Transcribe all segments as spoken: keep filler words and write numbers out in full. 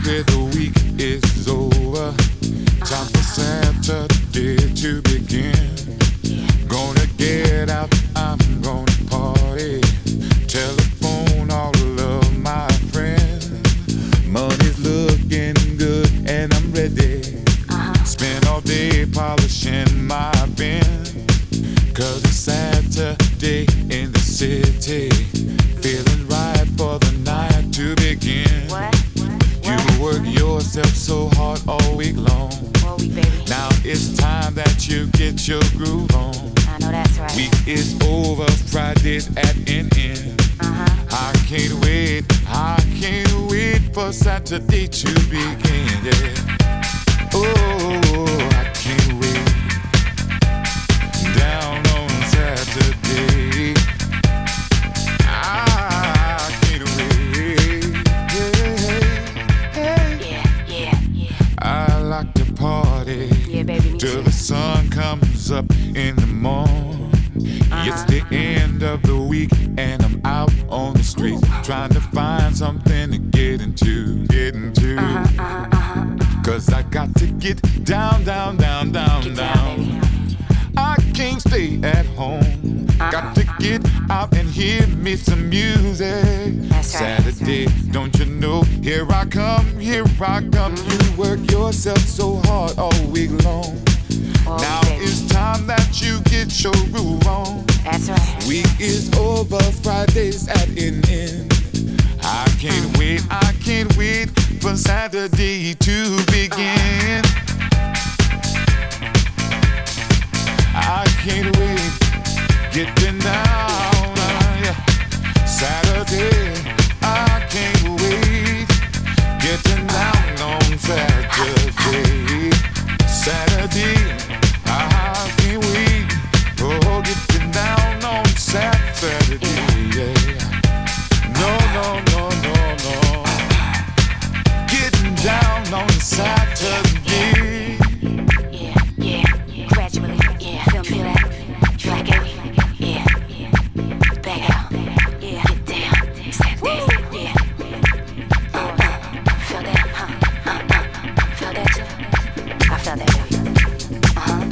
After the week is over, time for Saturday to begin. Gonna get out, I'm gonna party. Telephone all of my friends. Money's looking good and I'm ready. Spend all day polishing my Benz. Cause it's Saturday in the city. Feeling right for the night to begin. What? You work yourself so hard all week long. All week, baby. Now it's time that you get your groove on. I know that's right. Week is over, Friday's at an end. Uh-huh. I can't wait, I can't wait for Saturday to begin. Yeah. Oh, I can't wait. Down on Saturday. I can't wait. Yeah, Yeah, yeah, yeah. I like to party. Yeah, baby, me Till too. the sun comes up in the morning. Uh-huh. It's the end of the week and I'm out on the street trying to find something to get into, get into. Uh-huh, uh-huh, uh-huh. Cause I got to get down, down, down, down, Get down. down, baby. I can't stay at home. Uh-huh. Got to get out and hear me some music. That's right, that's Saturday, don't you know? Here I come, here I come. You work yourself so hard all week long. All Now week, baby. it's time that you get your groove on. That's right. Week is over, Friday's at an end. I can't wait, I can't wait for Saturday to begin. I can't wait, getting down, uh, yeah. Saturday, I can't wait, getting down on Saturday. Saturday, I can't wait, oh, getting down on Saturday, yeah. No, no, no, no, no, getting down on Saturday. Yeah, yeah. Gradually, yeah. Feel, feel that? Feel like it? Yeah, yeah. Back out. Yeah. Get down. Saturday. Yeah. Uh, uh. Feel that? Huh? Uh, uh. Feel that too? I feel that too. Uh-huh.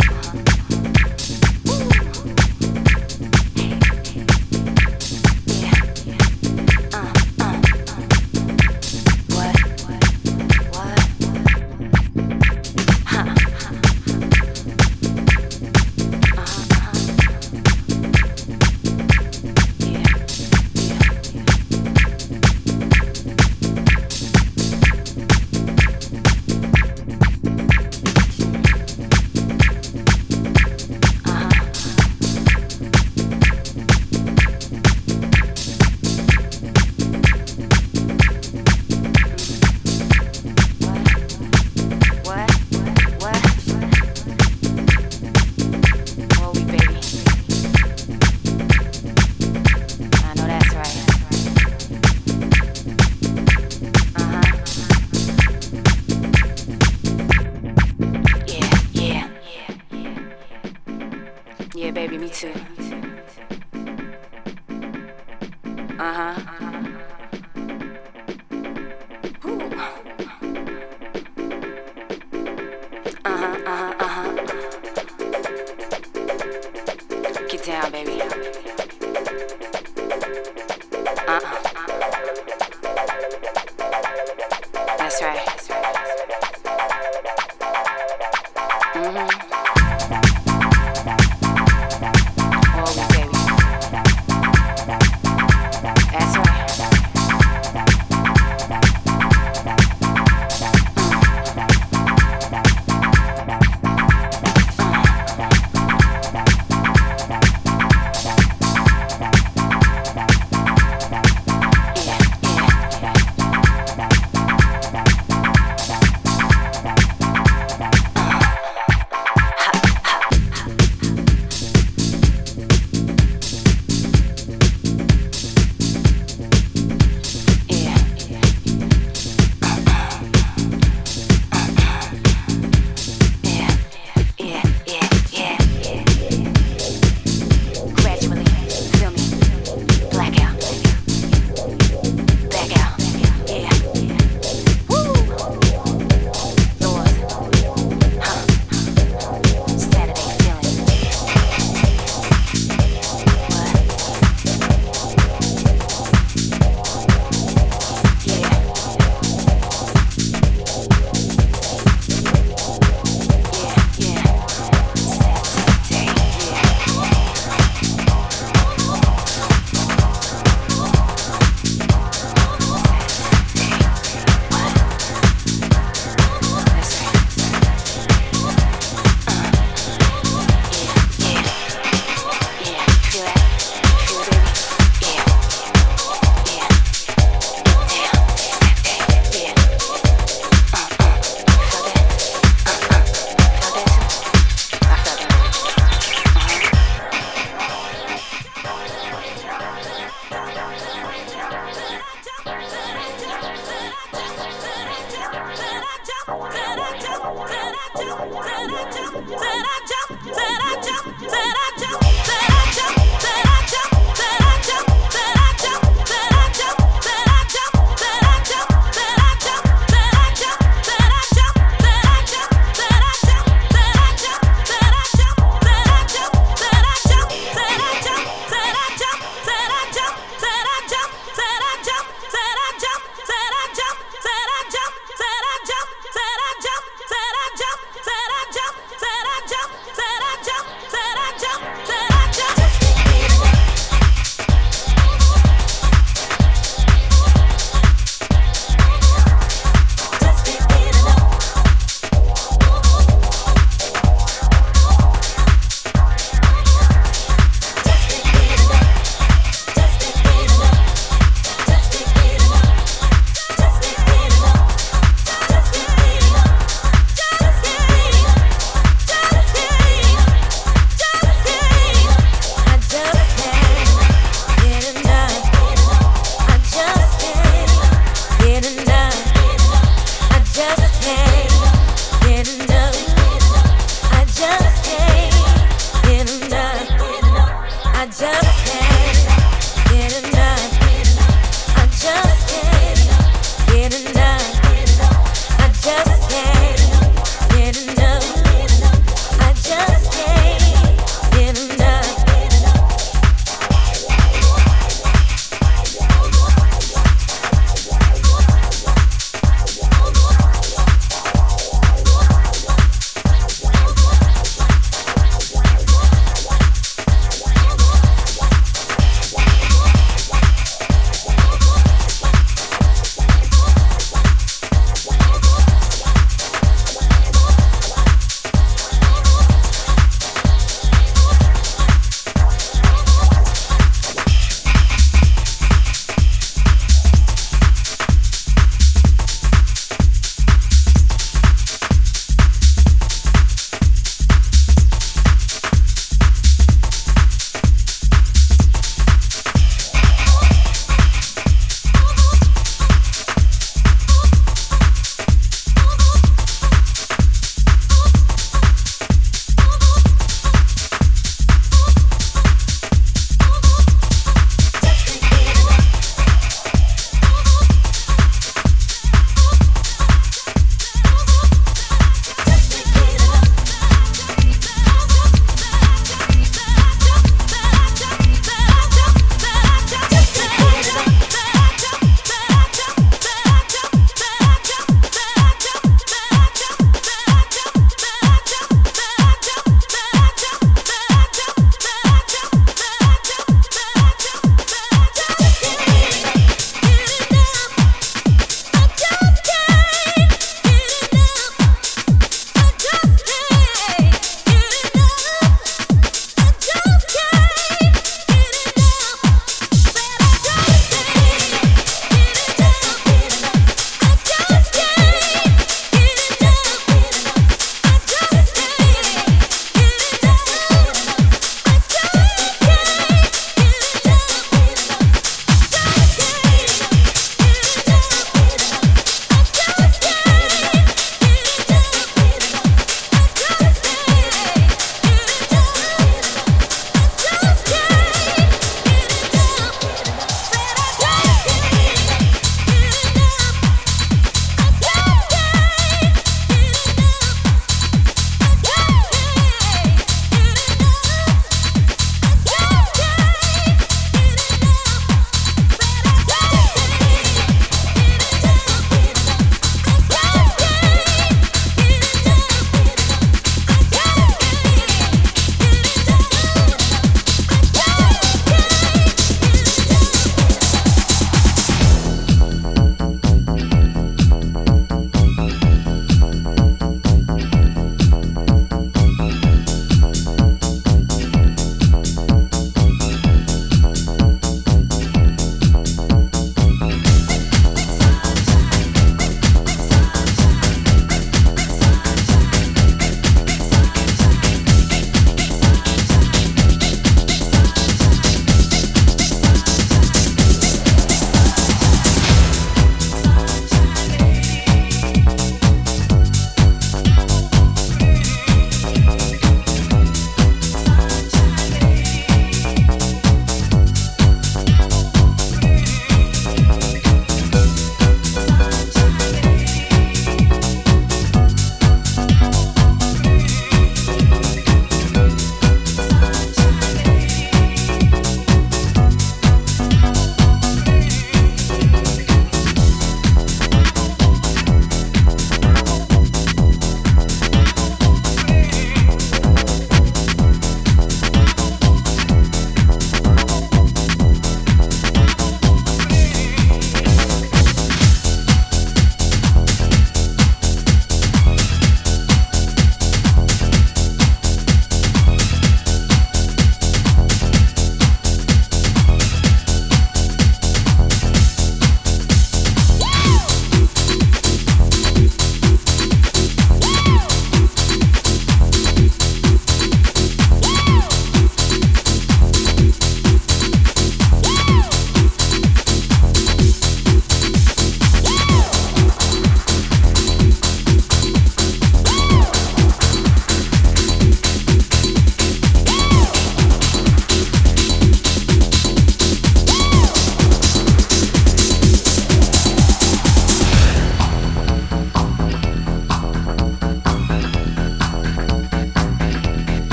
Yeah. Uh, uh. What? What? Huh? What? What? Whoa, we baby. I know that's right. Uh-huh. Yeah, yeah, yeah. Yeah, baby, me too. Uh-huh. Ooh. Uh-huh, uh-huh, uh-huh. Get down, baby. Uh-uh. That's right. Mm-hmm. Oh, baby. That's right.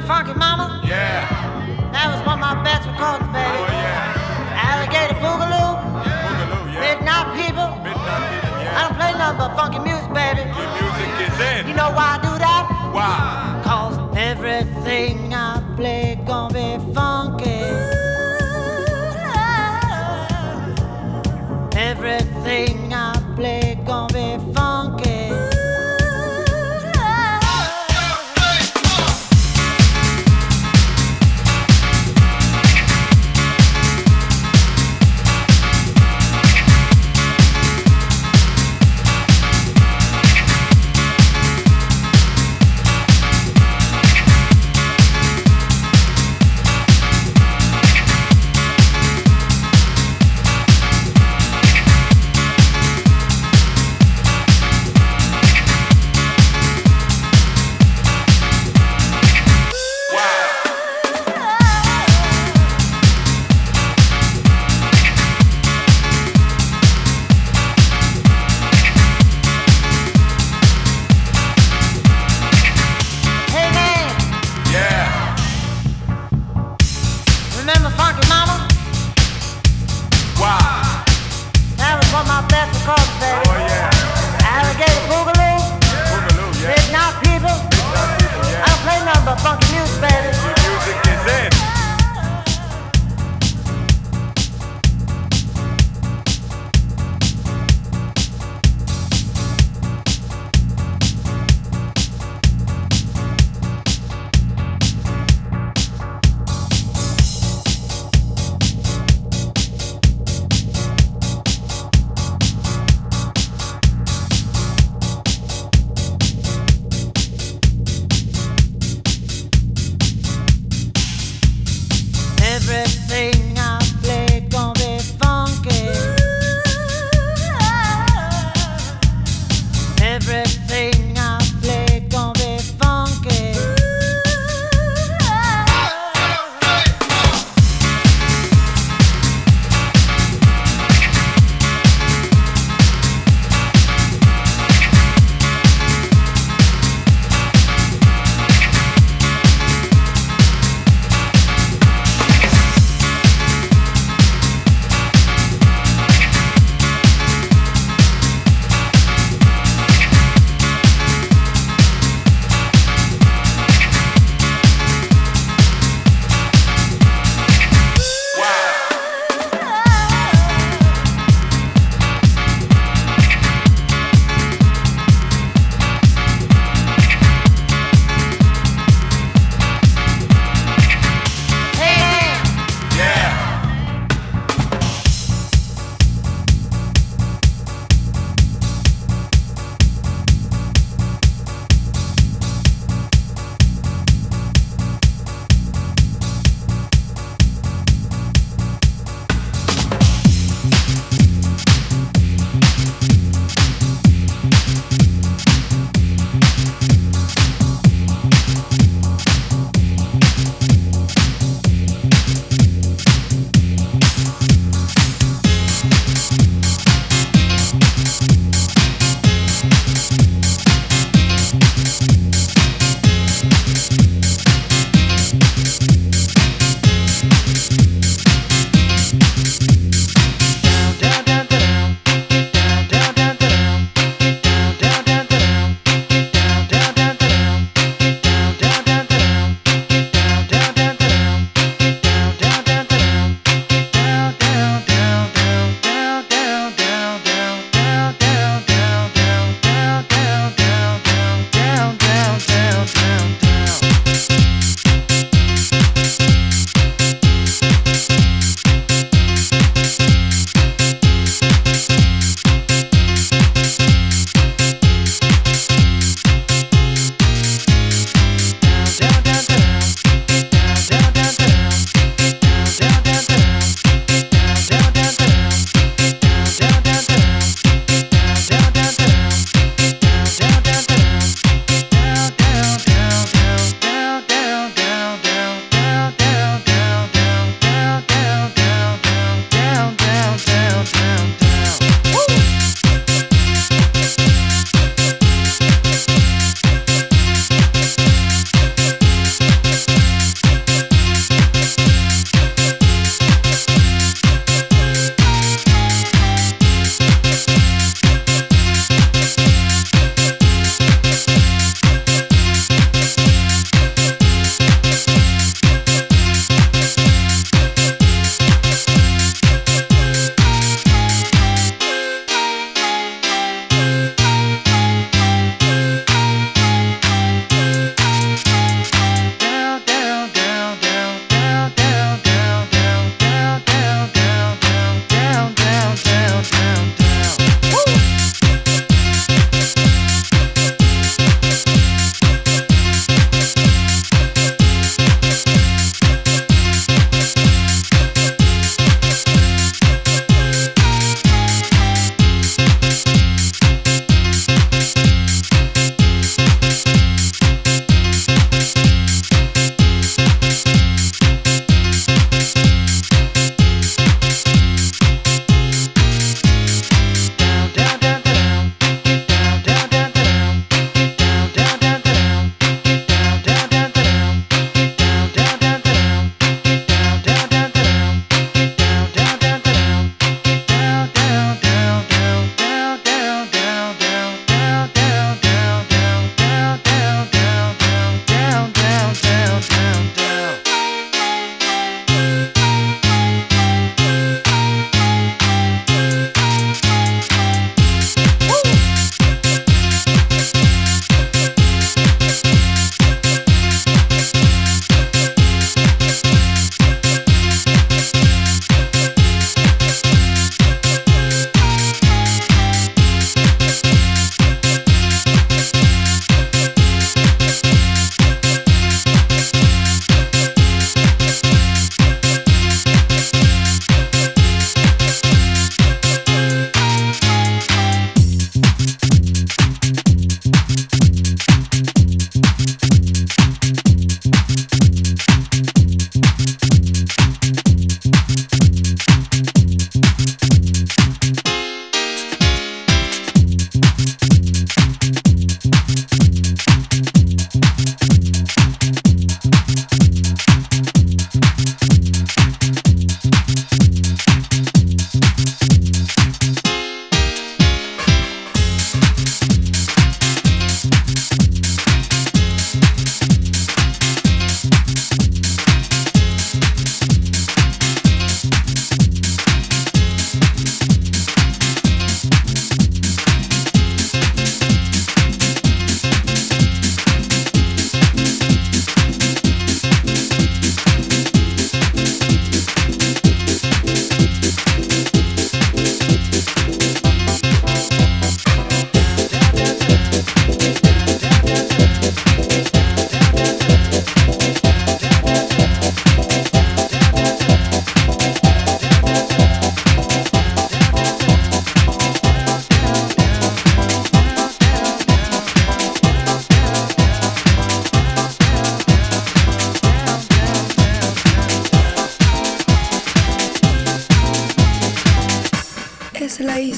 Funky Mama? Yeah. That was one of my best records, baby. Oh yeah. Alligator Boogaloo. Boogaloo, yeah. Midnight People. Midnight People, I yeah. don't play nothing but funky music, baby. Good music is in. You know why I do that? Why? Cause everything I play gonna be funky. Everything I play gonna be funky. Remember Funky Mama? Why? That was one of my best records, baby. Oh yeah. Alligator Boogaloo. Boogaloo, yeah. Midnight People. Midnight People, I yeah. don't play nothing but funky music, baby. Good music is in.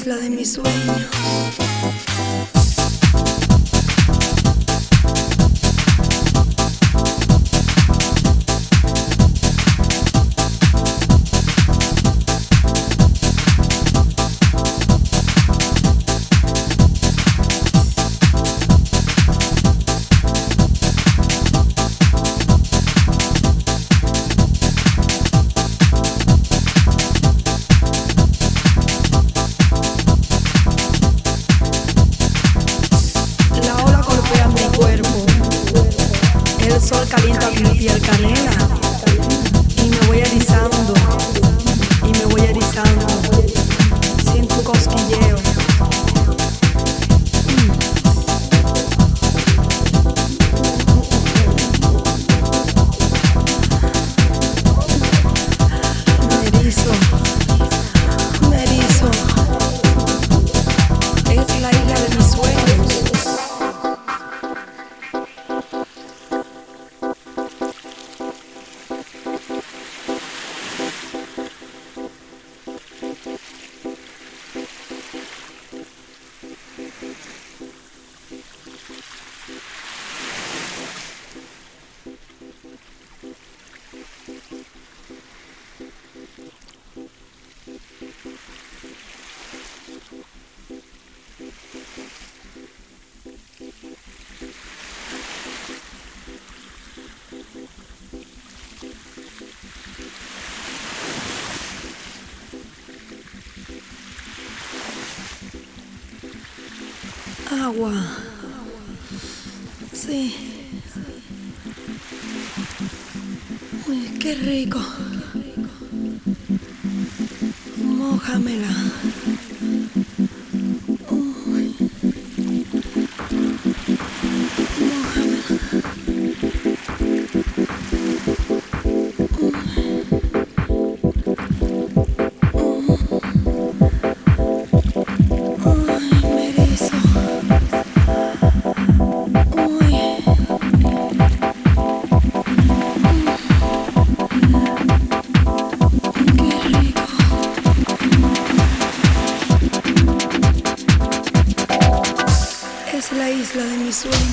isla de mis sueños. El sol calienta mi piel canela y me voy erizando, y me voy erizando. Siento un cosquilleo. Me erizo, me erizo. Es la isla de mis sueños. Agua. Sí. Uy, qué rico. Mójamela. Uy. Es la isla de mis sueños.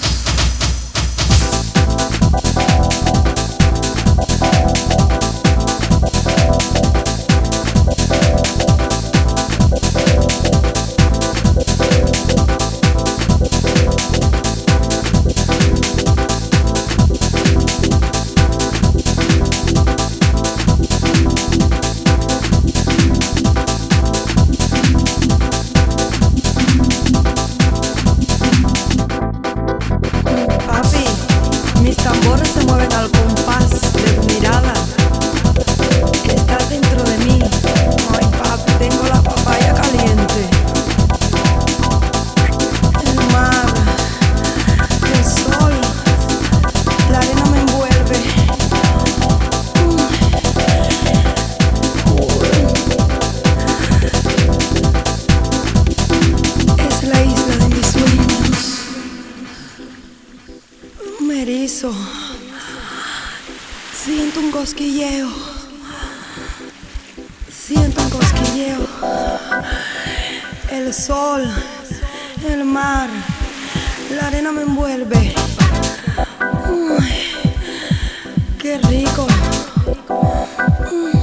Mis tambores se mueven al compás de tu mirada. Estás dentro de mí. Ay, papi, tengo la papaya caliente. El mar, el sol, la arena me envuelve. Es la isla de mis sueños. Me erizo. Siento un cosquilleo. Siento un cosquilleo. El sol, el mar, la arena me envuelve. Uy, qué rico. Uy,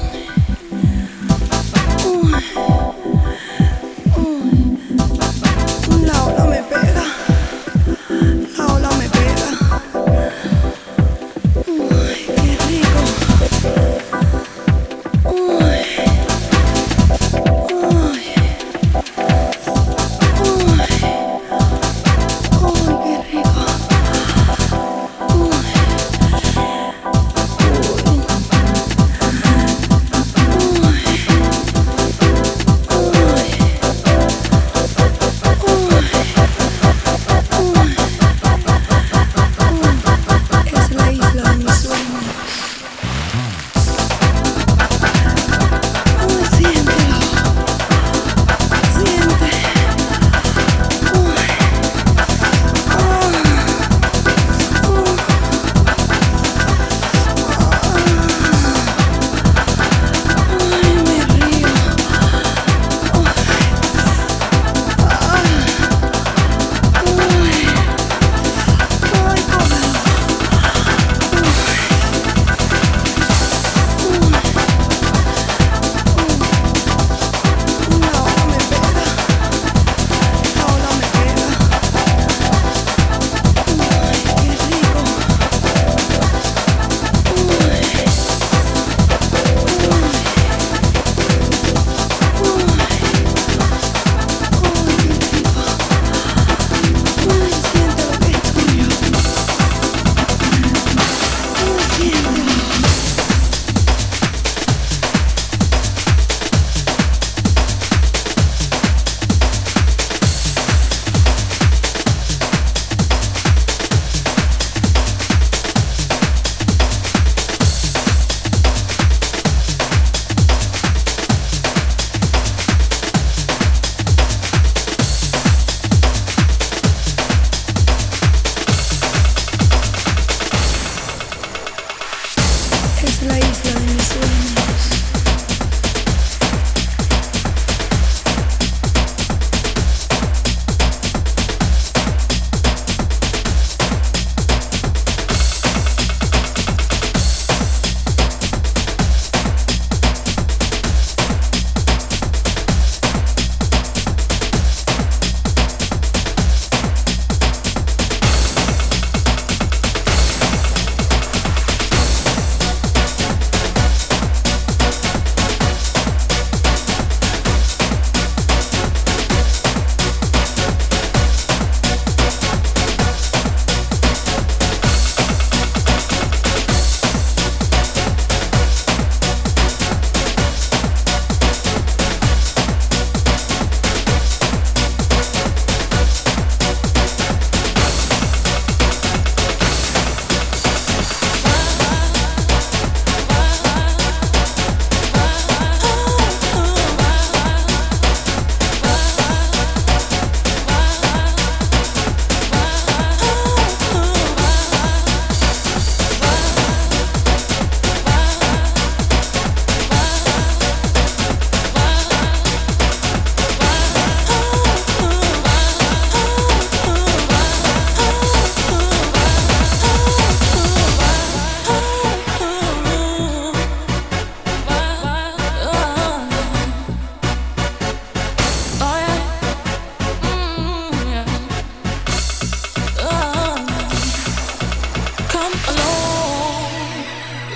uy. La ola me pega. La ola me pega. Uy, qué rico. Uy. Uy. Uy. Uy, qué rico. Uy. Uy.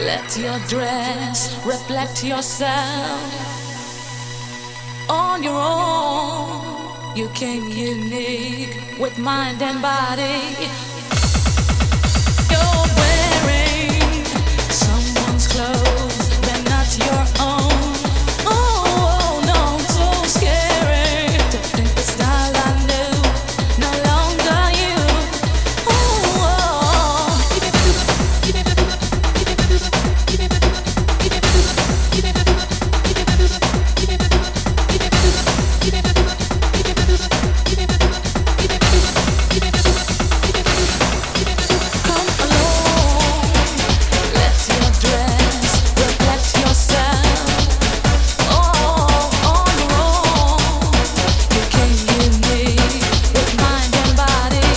Let your dress reflect yourself on your own. You came unique with mind and body. You're wearing someone's clothes, they're not your own. Oh, no, so scary to think the style I knew, no longer you. Oh, come along, let your dress reflect yourself. Oh, on your own, you came unique with mind and body.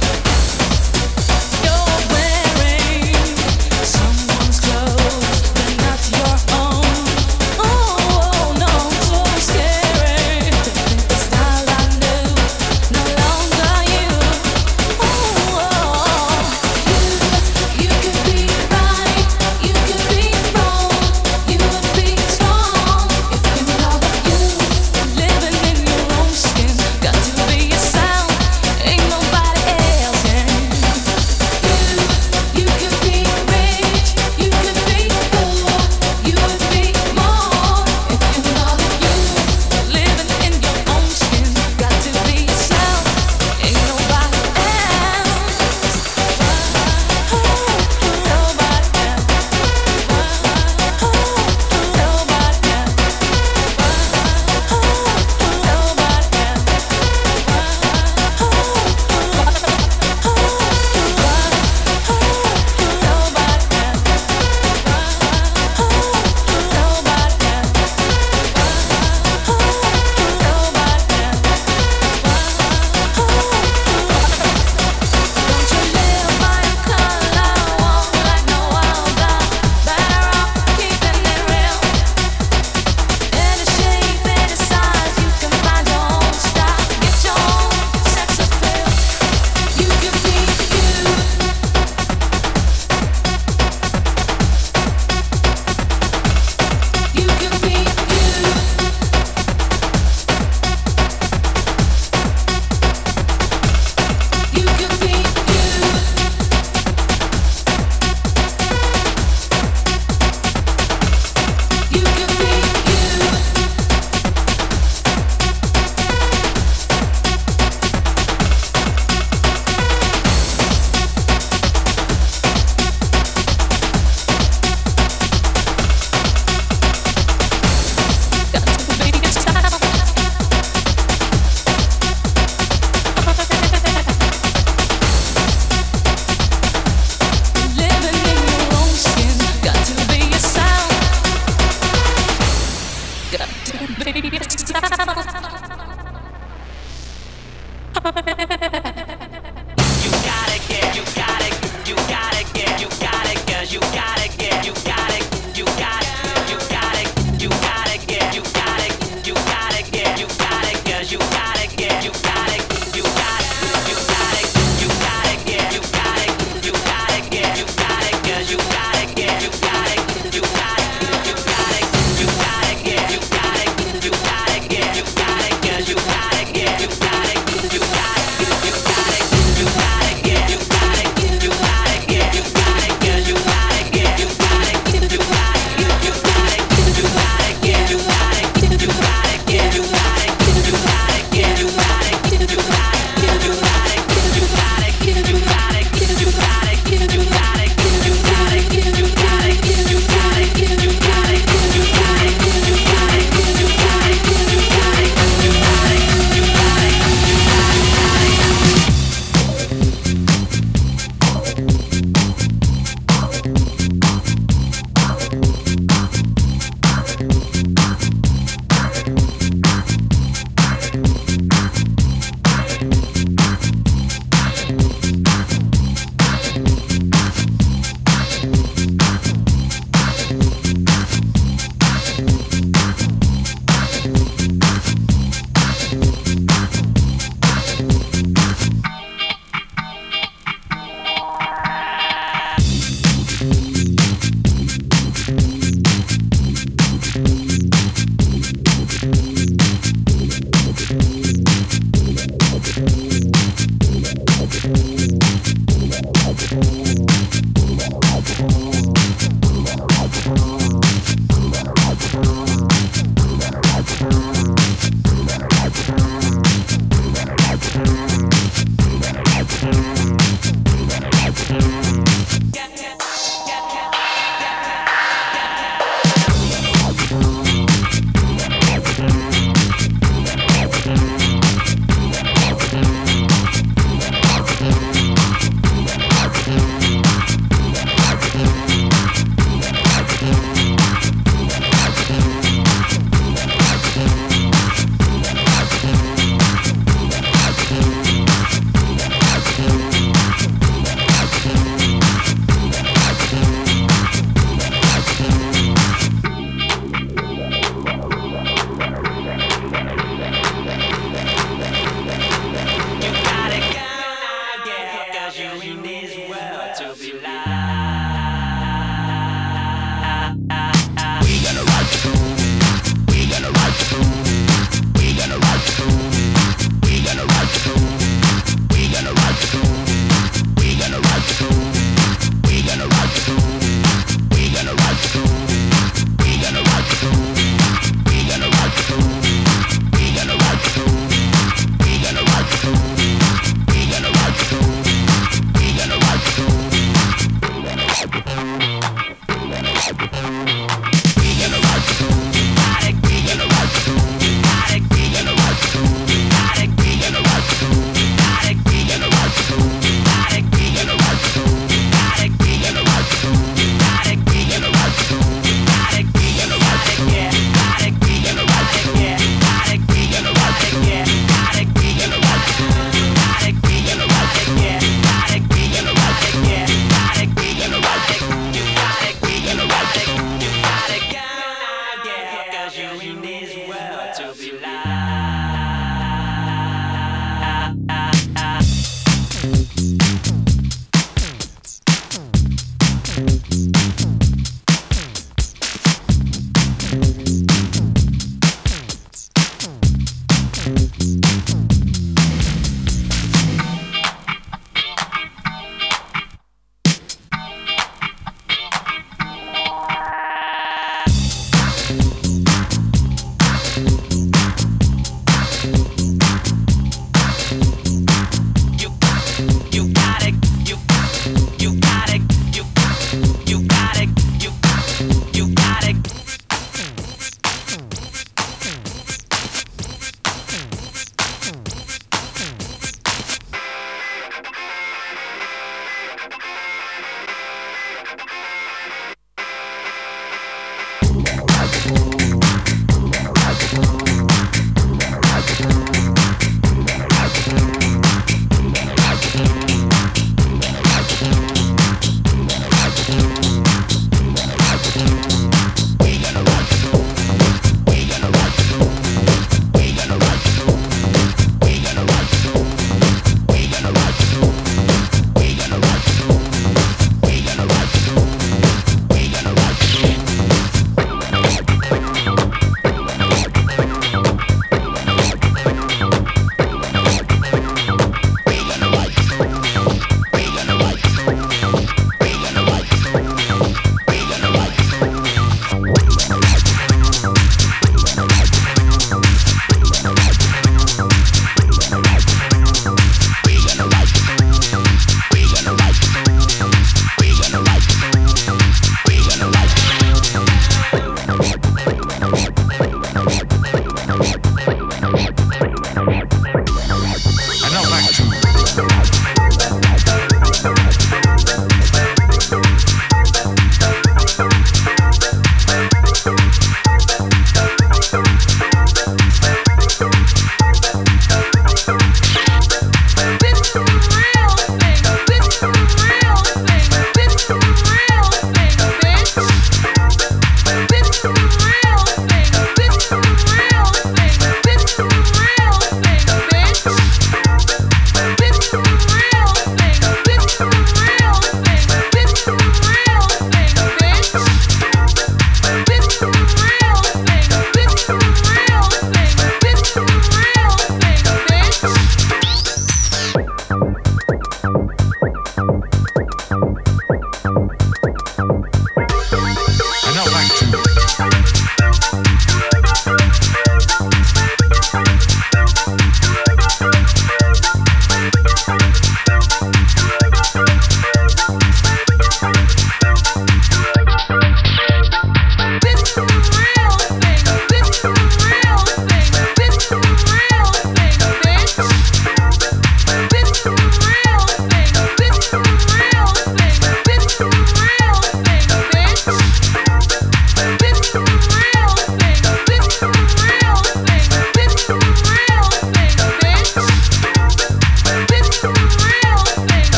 You're wearing someone's clothes, they're not your own. Oh, no, so scary to think the style I knew, no longer you. Oh, you, you could be right, you could be wrong, you would be strong if you know you. Living in your own skin, got to be yourself, ain't nobody else. You, you could be rich, you could be poor, you would be more if you know you. Living in your own skin, got to be yourself, ain't nobody else. Nobody else. Nobody Don't you live by a color, walk like no other. Better off keeping it real. Any shape, any size, you can find your own style. Get your own sex appeal. You can be you. You can be you. You can be you. You can be you. Got to be yourself. Living in your own skin, got to be yourself. Got to be yourself. You gotta get, you gotta, you gotta get, you gotta get, you gotta get, you gotta, you gotta, you gotta, you gotta get, you gotta, you gotta get, you gotta get, you gotta get, you gotta, you gotta, you gotta, you gotta get, you gotta, you gotta get, you gotta get, you gotta get, you gotta, you gotta, you gotta, you gotta get, you gotta, you gotta get, you gotta get, you gotta get, you gotta, you gotta, you gotta.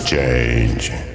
change.